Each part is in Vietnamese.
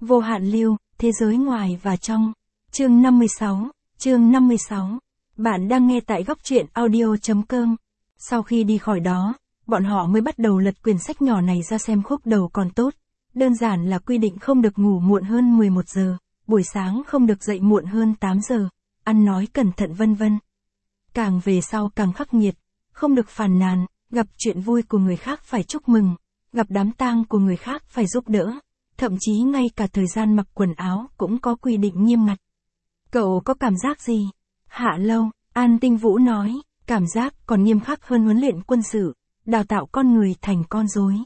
Vô hạn lưu, thế giới ngoài và trong. Chương 56. Bạn đang nghe tại góc truyện audio.com. Sau khi đi khỏi đó, bọn họ mới bắt đầu lật quyển sách nhỏ này ra xem khúc đầu còn tốt. Đơn giản là quy định không được ngủ muộn hơn 11 giờ, buổi sáng không được dậy muộn hơn 8 giờ, ăn nói cẩn thận vân vân. Càng về sau càng khắc nghiệt, không được phàn nàn, gặp chuyện vui của người khác phải chúc mừng, gặp đám tang của người khác phải giúp đỡ. Thậm chí ngay cả thời gian mặc quần áo cũng có quy định nghiêm ngặt. Cậu có cảm giác gì? Hạ Lâu, An Tinh Vũ nói, cảm giác còn nghiêm khắc hơn huấn luyện quân sự, đào tạo con người thành con rối.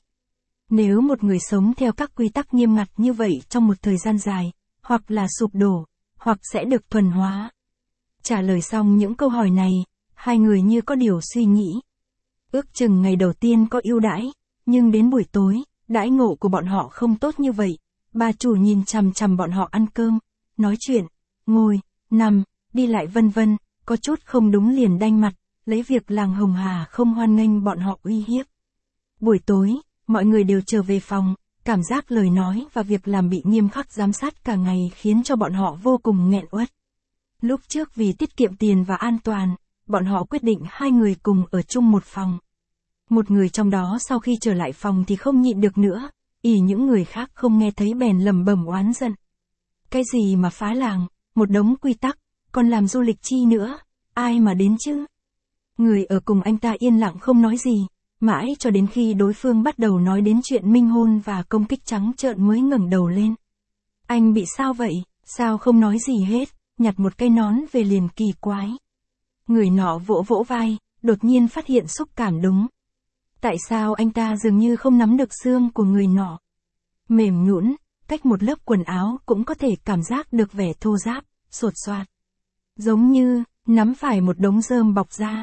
Nếu một người sống theo các quy tắc nghiêm ngặt như vậy trong một thời gian dài, hoặc là sụp đổ, hoặc sẽ được thuần hóa. Trả lời xong những câu hỏi này, hai người như có điều suy nghĩ. Ước chừng ngày đầu tiên có ưu đãi, nhưng đến buổi tối, đãi ngộ của bọn họ không tốt như vậy. Bà chủ nhìn chằm chằm bọn họ ăn cơm, nói chuyện, ngồi, nằm, đi lại vân vân, có chút không đúng liền đanh mặt, lấy việc làng Hồng Hà không hoan nghênh bọn họ uy hiếp. Buổi tối, mọi người đều trở về phòng, cảm giác lời nói và việc làm bị nghiêm khắc giám sát cả ngày khiến cho bọn họ vô cùng nghẹn uất. Lúc trước vì tiết kiệm tiền và an toàn, bọn họ quyết định hai người cùng ở chung một phòng. Một người trong đó sau khi trở lại phòng thì không nhịn được nữa, những người khác không nghe thấy bèn lẩm bẩm oán giận. Cái gì mà phá làng, một đống quy tắc, còn làm du lịch chi nữa, ai mà đến chứ? Người ở cùng anh ta yên lặng không nói gì, mãi cho đến khi đối phương bắt đầu nói đến chuyện minh hôn và công kích trắng trợn mới ngẩng đầu lên. Anh bị sao vậy, sao không nói gì hết, nhặt một cây nón về liền kỳ quái. Người nọ vỗ vỗ vai, đột nhiên phát hiện xúc cảm đúng. Tại sao anh ta dường như không nắm được xương của người nọ? Mềm nhũn, cách một lớp quần áo cũng có thể cảm giác được vẻ thô ráp, sột soạt. Giống như, nắm phải một đống rơm bọc ra.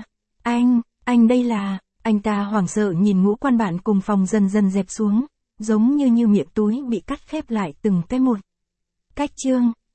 Anh đây là, anh ta hoảng sợ nhìn ngũ quan bản cùng phòng dần dần dẹp xuống, giống như miệng túi bị cắt khép lại từng cái một. Cách chương,